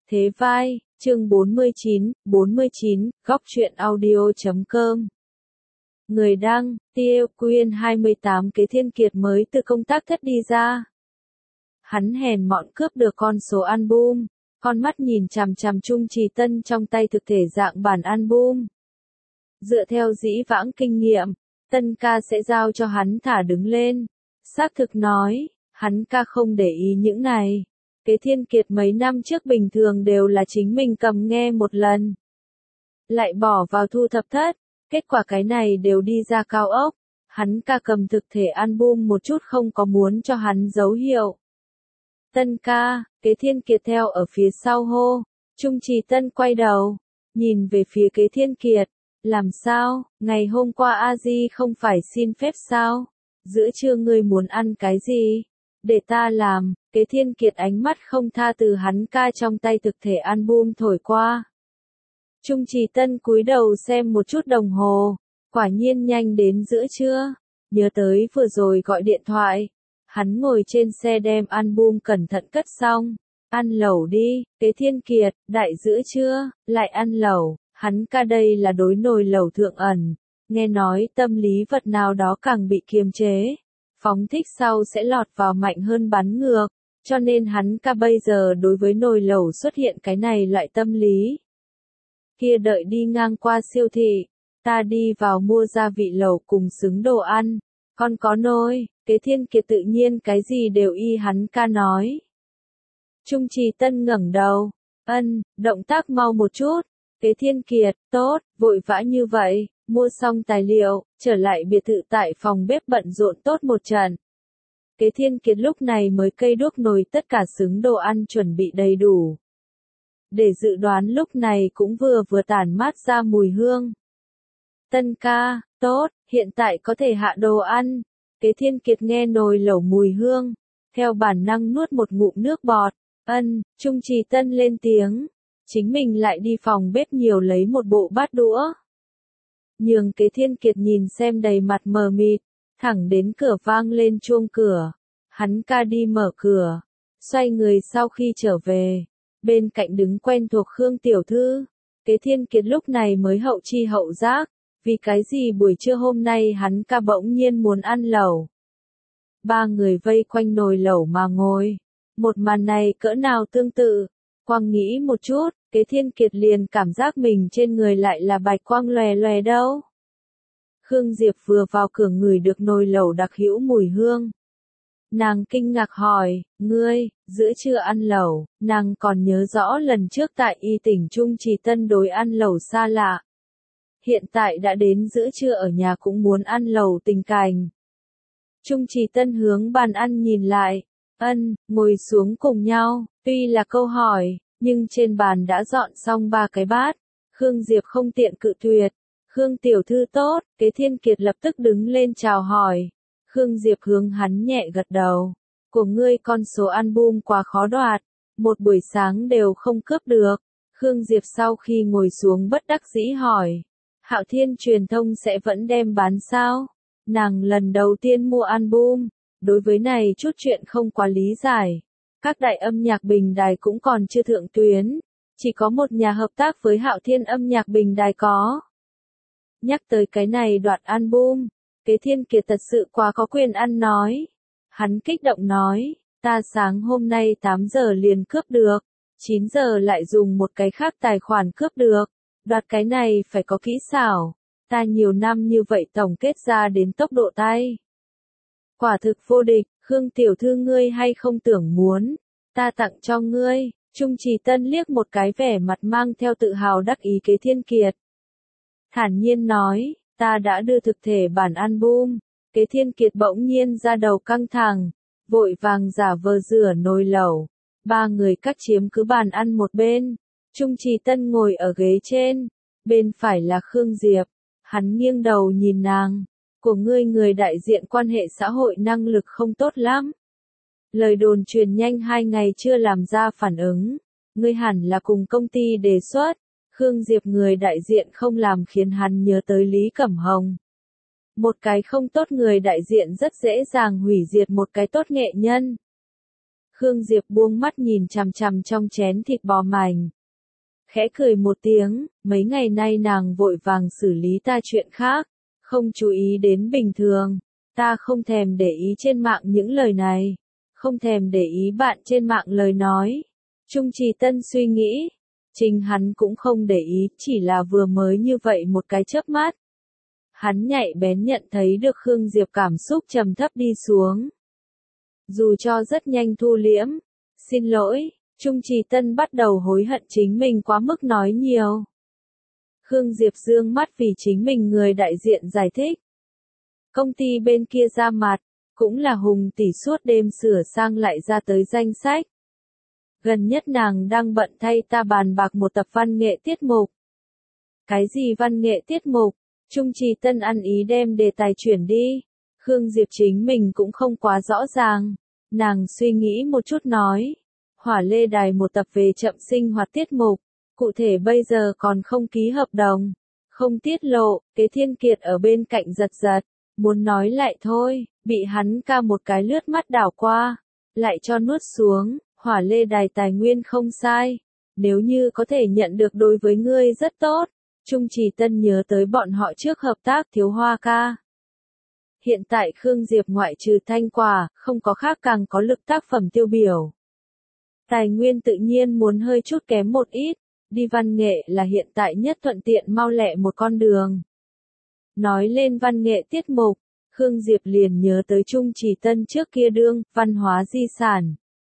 Thế vai, chương 49, góc truyện audio.com. Người đăng, Tiêu Quyên 28. Kế Thiên Kiệt mới từ công tác thất đi ra. Hắn hèn mọn cướp được con số album, con mắt nhìn chằm chằm Trung Trì Tân trong tay thực thể dạng bản album. Dựa theo dĩ vãng kinh nghiệm, Tân ca sẽ giao cho hắn thả đứng lên. Xác thực nói, hắn ca không để ý những này. Kế Thiên Kiệt mấy năm trước bình thường đều là chính mình cầm nghe một lần, lại bỏ vào thu thập thất, kết quả cái này đều đi ra cao ốc. Hắn ca cầm thực thể album một chút không có muốn cho hắn dấu hiệu. Tân ca, Kế Thiên Kiệt theo ở phía sau hô. Trung Trì Tân quay đầu, nhìn về phía Kế Thiên Kiệt. Làm sao, ngày hôm qua A Di không phải xin phép sao? Giữa trưa ngươi muốn ăn cái gì? Để ta làm. Kế Thiên Kiệt ánh mắt không tha từ hắn ca trong tay thực thể album thổi qua. Trung Trì Tân cúi đầu xem một chút đồng hồ, quả nhiên nhanh đến giữa trưa. Nhớ tới vừa rồi gọi điện thoại, hắn ngồi trên xe đem album cẩn thận cất xong. Ăn lẩu đi. Kế Thiên Kiệt, đại giữa trưa, lại ăn lẩu. Hắn ca đây là đối nồi lẩu thượng ẩn, nghe nói tâm lý vật nào đó càng bị kiềm chế, phóng thích sau sẽ lọt vào mạnh hơn bắn ngược, cho nên hắn ca bây giờ đối với nồi lẩu xuất hiện cái này loại tâm lý. Kia đợi đi ngang qua siêu thị, ta đi vào mua gia vị lẩu cùng xứng đồ ăn, con có nồi. Kế Thiên Kiệt tự nhiên cái gì đều y hắn ca nói. Trung Trì Tân ngẩng đầu, động tác mau một chút. Kế Thiên Kiệt, tốt, vội vã như vậy, mua xong tài liệu, trở lại biệt thự tại phòng bếp bận rộn tốt một trận. Kế Thiên Kiệt lúc này mới cây đuốc nồi tất cả xứng đồ ăn chuẩn bị đầy đủ. Để dự đoán lúc này cũng vừa tản mát ra mùi hương. Tân ca, tốt, hiện tại có thể hạ đồ ăn. Kế Thiên Kiệt nghe nồi lẩu mùi hương, theo bản năng nuốt một ngụm nước bọt. Trung Trì Tân lên tiếng. Chính mình lại đi phòng bếp nhiều lấy một bộ bát đũa. Nhường Kế Thiên Kiệt nhìn xem đầy mặt mờ mịt, thẳng đến cửa vang lên chuông cửa. Hắn ca đi mở cửa, xoay người sau khi trở về, bên cạnh đứng quen thuộc Khương tiểu thư. Kế Thiên Kiệt lúc này mới hậu chi hậu giác, vì cái gì buổi trưa hôm nay hắn ca bỗng nhiên muốn ăn lẩu. Ba người vây quanh nồi lẩu mà ngồi, một màn này cỡ nào tương tự. Quang nghĩ một chút, Kế Thiên Kiệt liền cảm giác mình trên người lại là bạch quang lòe lòe đâu. Khương Diệp vừa vào cửa ngửi được nồi lẩu đặc hữu mùi hương. Nàng kinh ngạc hỏi, ngươi, giữa trưa ăn lẩu, nàng còn nhớ rõ lần trước tại y tỉnh Trung Trì Tân đối ăn lẩu xa lạ. Hiện tại đã đến giữa trưa ở nhà cũng muốn ăn lẩu tình cảnh. Trung Trì Tân hướng bàn ăn nhìn lại, ngồi xuống cùng nhau, tuy là câu hỏi, nhưng trên bàn đã dọn xong 3 cái bát. Khương Diệp không tiện cự tuyệt. Khương tiểu thư tốt. Kế Thiên Kiệt lập tức đứng lên chào hỏi. Khương Diệp hướng hắn nhẹ gật đầu. Của ngươi con số album quá khó đoạt, một buổi sáng đều không cướp được. Khương Diệp sau khi ngồi xuống bất đắc dĩ hỏi. Hạo Thiên truyền thông sẽ vẫn đem bán sao? Nàng lần đầu tiên mua album, đối với này chút chuyện không quá lý giải. Các đại âm nhạc bình đài cũng còn chưa thượng tuyến, chỉ có một nhà hợp tác với Hạo Thiên âm nhạc bình đài có. Nhắc tới cái này đoạn album, Kế Thiên Kiệt thật sự quá có quyền ăn nói. Hắn kích động nói, ta sáng hôm nay 8 giờ liền cướp được, 9 giờ lại dùng một cái khác tài khoản cướp được, đoạt cái này phải có kỹ xảo, ta nhiều năm như vậy tổng kết ra đến tốc độ tay. Quả thực vô địch. Khương tiểu thư ngươi hay không tưởng muốn, ta tặng cho ngươi. Trung Trì Tân liếc một cái vẻ mặt mang theo tự hào đắc ý Kế Thiên Kiệt. Thản nhiên nói, ta đã đưa thực thể bản album. Kế Thiên Kiệt bỗng nhiên ra đầu căng thẳng, vội vàng giả vờ rửa nồi lẩu. Ba người cắt chiếm cứ bàn ăn một bên. Trung Trì Tân ngồi ở ghế trên, bên phải là Khương Diệp. Hắn nghiêng đầu nhìn nàng. Của ngươi người đại diện quan hệ xã hội năng lực không tốt lắm. Lời đồn truyền nhanh 2 ngày chưa làm ra phản ứng. Ngươi hẳn là cùng công ty đề xuất. Khương Diệp người đại diện không làm khiến hắn nhớ tới Lý Cẩm Hồng. Một cái không tốt người đại diện rất dễ dàng hủy diệt một cái tốt nghệ nhân. Khương Diệp buông mắt nhìn chằm chằm trong chén thịt bò mảnh. Khẽ cười một tiếng, mấy ngày nay nàng vội vàng xử lý ta chuyện khác, không chú ý đến bình thường. Ta không thèm để ý trên mạng những lời này, không thèm để ý bạn trên mạng lời nói. Trung Trì Tân suy nghĩ, chính hắn cũng không để ý, chỉ là vừa mới như vậy một cái chớp mắt. Hắn nhạy bén nhận thấy được Khương Diệp cảm xúc trầm thấp đi xuống. Dù cho rất nhanh thu liễm, xin lỗi, Trung Trì Tân bắt đầu hối hận chính mình quá mức nói nhiều. Khương Diệp dương mắt vì chính mình người đại diện giải thích. Công ty bên kia ra mặt, cũng là Hùng tỷ suốt đêm sửa sang lại ra tới danh sách. Gần nhất nàng đang bận thay ta bàn bạc một tập văn nghệ tiết mục. Cái gì văn nghệ tiết mục? Trung Trì Tân ăn ý đem đề tài chuyển đi. Khương Diệp chính mình cũng không quá rõ ràng. Nàng suy nghĩ một chút nói. Hỏa Lê Đài một tập về chậm sinh hoạt tiết mục. Cụ thể bây giờ còn không ký hợp đồng. Không tiết lộ, Kế Thiên Kiệt ở bên cạnh giật giật. Muốn nói lại thôi, bị hắn ca một cái lướt mắt đảo qua. Lại cho nuốt xuống, Hỏa Lê Đài tài nguyên không sai. Nếu như có thể nhận được đối với ngươi rất tốt. Trung Trì Tân nhớ tới bọn họ trước hợp tác Thiếu Hoa ca. Hiện tại Khương Diệp ngoại trừ Thanh Quả, không có khác càng có lực tác phẩm tiêu biểu. Tài nguyên tự nhiên muốn hơi chút kém một ít, đi văn nghệ là hiện tại nhất thuận tiện mau lẹ một con đường. Nói lên văn nghệ tiết mục, Khương Diệp liền nhớ tới Trung Trì Tân trước kia đương, văn hóa di sản.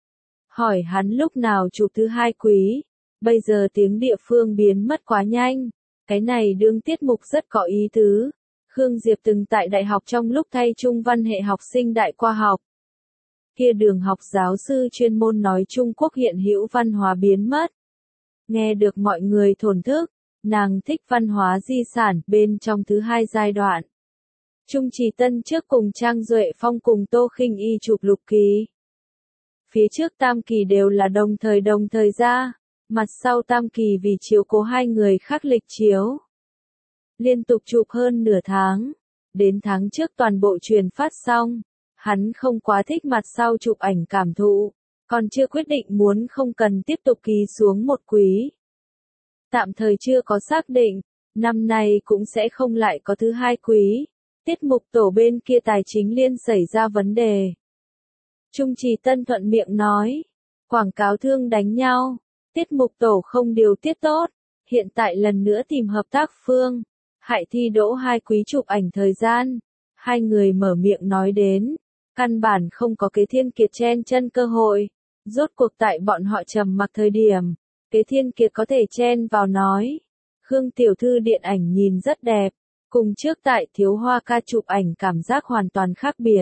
Hỏi hắn lúc nào chụp thứ 2 quý, bây giờ tiếng địa phương biến mất quá nhanh. Cái này đương tiết mục rất có ý tứ. Khương Diệp từng tại đại học trong lúc thay Trung văn hệ học sinh đại khoa học. Kia đường học giáo sư chuyên môn nói Trung Quốc hiện hữu văn hóa biến mất. Nghe được mọi người thổn thức, nàng thích văn hóa di sản bên trong thứ 2 giai đoạn. Trung Trì Tân trước cùng Trang Duệ Phong cùng Tô Khinh Y chụp lục kỳ. Phía trước tam kỳ đều là đồng thời ra. Mặt sau tam kỳ vì chiếu cố hai người khác lịch chiếu. Liên tục chụp hơn nửa tháng. Đến tháng trước toàn bộ truyền phát xong. Hắn không quá thích mặt sau chụp ảnh cảm thụ. Còn chưa quyết định muốn không cần tiếp tục ký xuống một quý. Tạm thời chưa có xác định. Năm nay cũng sẽ không lại có thứ 2 quý. Tiết mục tổ bên kia tài chính liên xảy ra vấn đề. Trung Trì Tân thuận miệng nói. Quảng cáo thương đánh nhau. Tiết mục tổ không điều tiết tốt, hiện tại lần nữa tìm hợp tác phương, hại thi đỗ 2 quý chụp ảnh thời gian. Hai người mở miệng nói đến, căn bản không có Kế Thiên Kiệt chen chân cơ hội. Rốt cuộc tại bọn họ trầm mặc thời điểm, Kế Thiên Kiệt có thể chen vào nói. Khương tiểu thư điện ảnh nhìn rất đẹp, cùng trước tại Thiếu Hoa ca chụp ảnh cảm giác hoàn toàn khác biệt.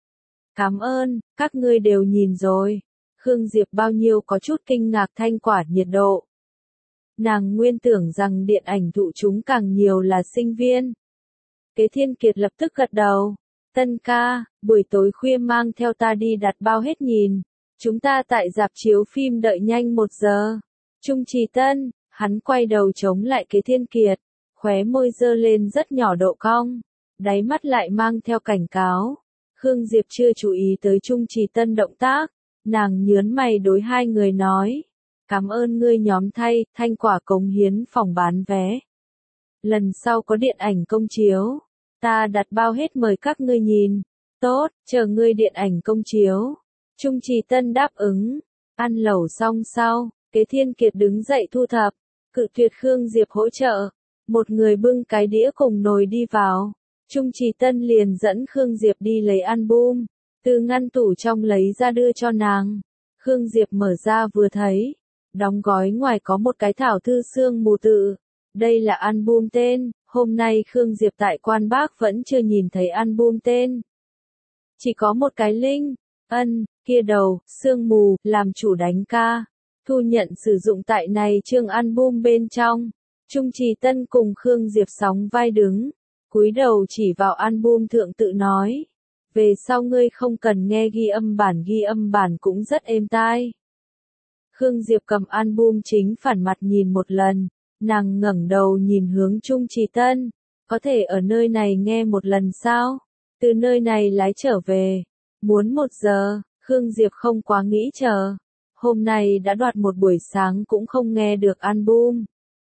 Cảm ơn, các ngươi đều nhìn rồi. Khương Diệp bao nhiêu có chút kinh ngạc Thanh Quả nhiệt độ. Nàng nguyên tưởng rằng điện ảnh thụ chúng càng nhiều là sinh viên. Kế Thiên Kiệt lập tức gật đầu. Tân ca, buổi tối khuya mang theo ta đi đặt bao hết nhìn. Chúng ta tại rạp chiếu phim đợi nhanh 1 giờ. Trung Trì Tân, hắn quay đầu chống lại Kế Thiên Kiệt. Khóe môi dơ lên rất nhỏ độ cong. Đáy mắt lại mang theo cảnh cáo. Khương Diệp chưa chú ý tới Trung Trì Tân động tác. Nàng nhớn mày đối hai người nói. Cảm ơn ngươi nhóm thay, Thanh Quả cống hiến phòng bán vé. Lần sau có điện ảnh công chiếu. Ta đặt bao hết mời các ngươi nhìn. Tốt, chờ ngươi điện ảnh công chiếu. Trung Trì Tân đáp ứng. Ăn lẩu xong sau, Kế Thiên Kiệt đứng dậy thu thập. Cự tuyệt Khương Diệp hỗ trợ. Một người bưng cái đĩa cùng nồi đi vào. Trung Trì Tân liền dẫn Khương Diệp đi lấy album. Từ ngăn tủ trong lấy ra đưa cho nàng. Khương Diệp mở ra vừa thấy. Đóng gói ngoài có một cái thảo thư sương mù tự. Đây là album tên. Hôm nay Khương Diệp tại Quan Bác vẫn chưa nhìn thấy album tên. Chỉ có một cái link. Kia đầu, sương mù, làm chủ đánh ca. Thu nhận sử dụng tại này chương album bên trong. Trung Trì Tân cùng Khương Diệp sóng vai đứng. Cúi đầu chỉ vào album thượng tự nói. Về sau ngươi không cần nghe ghi âm bản cũng rất êm tai. Khương Diệp cầm album chính phản mặt nhìn một lần, nàng ngẩng đầu nhìn hướng Trung Trì Tân, có thể ở nơi này nghe một lần sao? Từ nơi này lái trở về, muốn 1 giờ, Khương Diệp không quá nghĩ chờ. Hôm nay đã đoạt một buổi sáng cũng không nghe được album.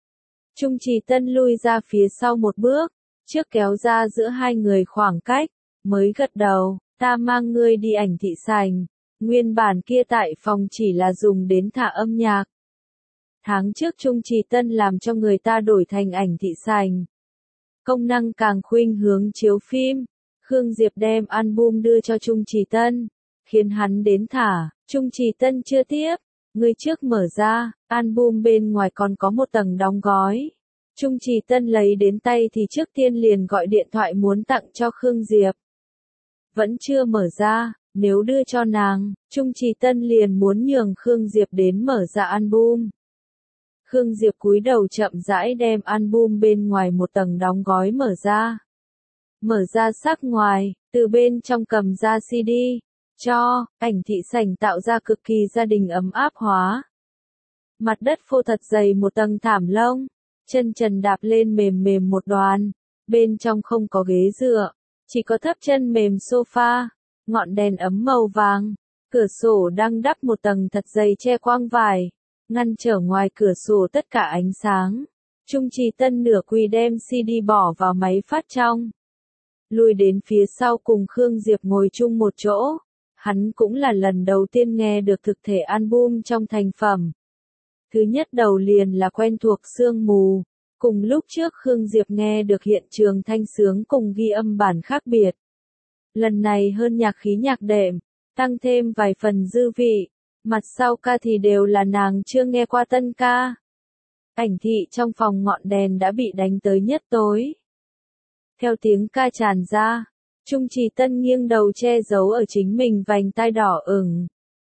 Trung Trì Tân lui ra phía sau một bước, trước kéo ra giữa hai người khoảng cách, mới gật đầu, ta mang ngươi đi ảnh thị sảnh. Nguyên bản kia tại phòng chỉ là dùng đến thả âm nhạc. Tháng trước Trung Trì Tân làm cho người ta đổi thành ảnh thị sảnh. Công năng càng khuynh hướng chiếu phim. Khương Diệp đem album đưa cho Trung Trì Tân, khiến hắn đến thả. Trung Trì Tân chưa tiếp, người trước mở ra, album bên ngoài còn có một tầng đóng gói. Trung Trì Tân lấy đến tay thì trước tiên liền gọi điện thoại muốn tặng cho Khương Diệp. Vẫn chưa mở ra, nếu đưa cho nàng, Trung Trì Tân liền muốn nhường Khương Diệp đến mở ra album. Khương Diệp cúi đầu chậm rãi đem album bên ngoài một tầng đóng gói mở ra. Mở ra sắc ngoài, từ bên trong cầm ra CD, cho, ảnh thị sảnh tạo ra cực kỳ gia đình ấm áp hóa. Mặt đất phô thật dày một tầng thảm lông, chân trần đạp lên mềm mềm một đoàn, bên trong không có ghế dựa, chỉ có thấp chân mềm sofa, ngọn đèn ấm màu vàng, cửa sổ đang đắp một tầng thật dày che quang vải, ngăn trở ngoài cửa sổ tất cả ánh sáng. Trung Trì Tân nửa quỳ đem CD bỏ vào máy phát trong. Lùi đến phía sau cùng Khương Diệp ngồi chung một chỗ. Hắn cũng là lần đầu tiên nghe được thực thể album trong thành phẩm. Thứ nhất đầu liền là quen thuộc Sương Mù. Cùng lúc trước Khương Diệp nghe được hiện trường thanh sướng cùng ghi âm bản khác biệt. Lần này hơn nhạc khí nhạc đệm, tăng thêm vài phần dư vị. Mặt sau ca thì đều là nàng chưa nghe qua tân ca. Ảnh thị trong phòng ngọn đèn đã bị đánh tới nhất tối. Theo tiếng ca tràn ra, Trung Trì Tân nghiêng đầu che giấu ở chính mình vành tai đỏ ửng.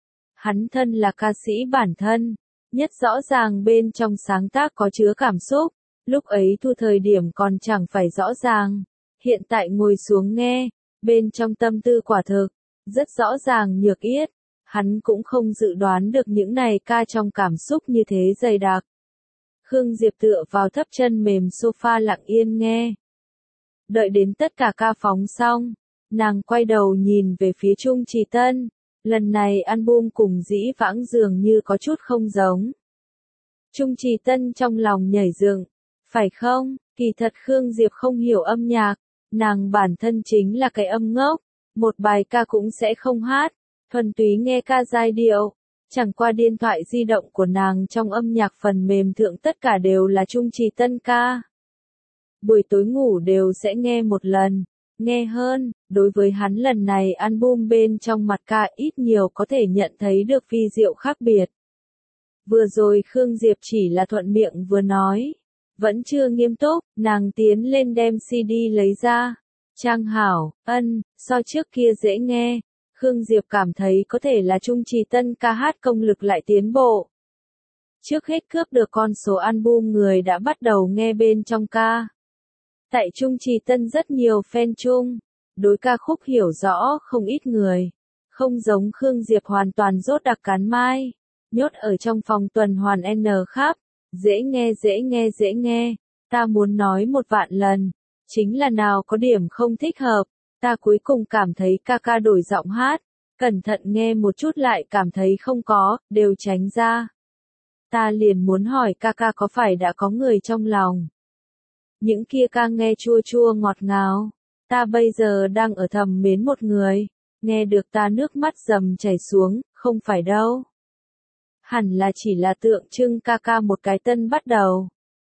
Hắn thân là ca sĩ bản thân, nhất rõ ràng bên trong sáng tác có chứa cảm xúc, lúc ấy thu thời điểm còn chẳng phải rõ ràng. Hiện tại ngồi xuống nghe, bên trong tâm tư quả thực, rất rõ ràng nhược yết. Hắn cũng không dự đoán được những này ca trong cảm xúc như thế dày đặc. Khương Diệp tựa vào thấp chân mềm sofa lặng yên nghe. Đợi đến tất cả ca phóng xong, nàng quay đầu nhìn về phía Trung Trì Tân. Lần này album cùng dĩ vãng dường như có chút không giống. Trung Trì Tân trong lòng nhảy dựng, phải không? Kỳ thật Khương Diệp không hiểu âm nhạc, nàng bản thân chính là cái âm ngốc, một bài ca cũng sẽ không hát, thuần túy nghe ca giai điệu. Chẳng qua điện thoại di động của nàng trong âm nhạc phần mềm thượng tất cả đều là Trung Trì Tân ca. Buổi tối ngủ đều sẽ nghe một lần, nghe hơn, đối với hắn lần này album bên trong mặt ca ít nhiều có thể nhận thấy được vi diệu khác biệt. Vừa rồi Khương Diệp chỉ là thuận miệng vừa nói, vẫn chưa nghiêm túc, nàng tiến lên đem CD lấy ra. Trang hảo, so trước kia dễ nghe, Khương Diệp cảm thấy có thể là Trung Trì Tân ca hát công lực lại tiến bộ. Trước hết cướp được con số album người đã bắt đầu nghe bên trong ca. Tại Trung Trì Tân rất nhiều fan chung, đối ca khúc hiểu rõ không ít người, không giống Khương Diệp hoàn toàn rốt đặc cán mai, nhốt ở trong phòng tuần hoàn N khắp, dễ nghe, ta muốn nói một vạn lần, chính là nào có điểm không thích hợp, ta cuối cùng cảm thấy ca ca đổi giọng hát, cẩn thận nghe một chút lại cảm thấy không có, đều tránh ra. Ta liền muốn hỏi ca ca có phải đã có người trong lòng. Những kia ca nghe chua chua ngọt ngào, ta bây giờ đang ở thầm mến một người, nghe được ta nước mắt rầm chảy xuống, không phải đâu. Hẳn là chỉ là tượng trưng ca ca một cái tân bắt đầu.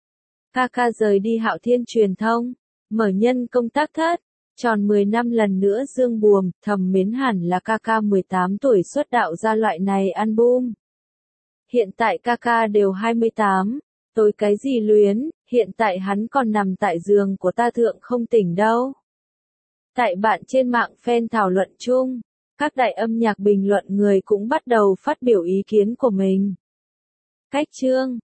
Ca ca rời đi Hạo Thiên truyền thông, mở nhân công tác thất, tròn 10 năm lần nữa dương buồm, thầm mến hẳn là ca ca 18 tuổi xuất đạo ra loại này album. Hiện tại ca ca đều 28, tối cái gì luyến, hiện tại hắn còn nằm tại giường của ta thượng không tỉnh đâu. Tại bạn trên mạng fan thảo luận chung, các đại âm nhạc bình luận người cũng bắt đầu phát biểu ý kiến của mình. Cách chương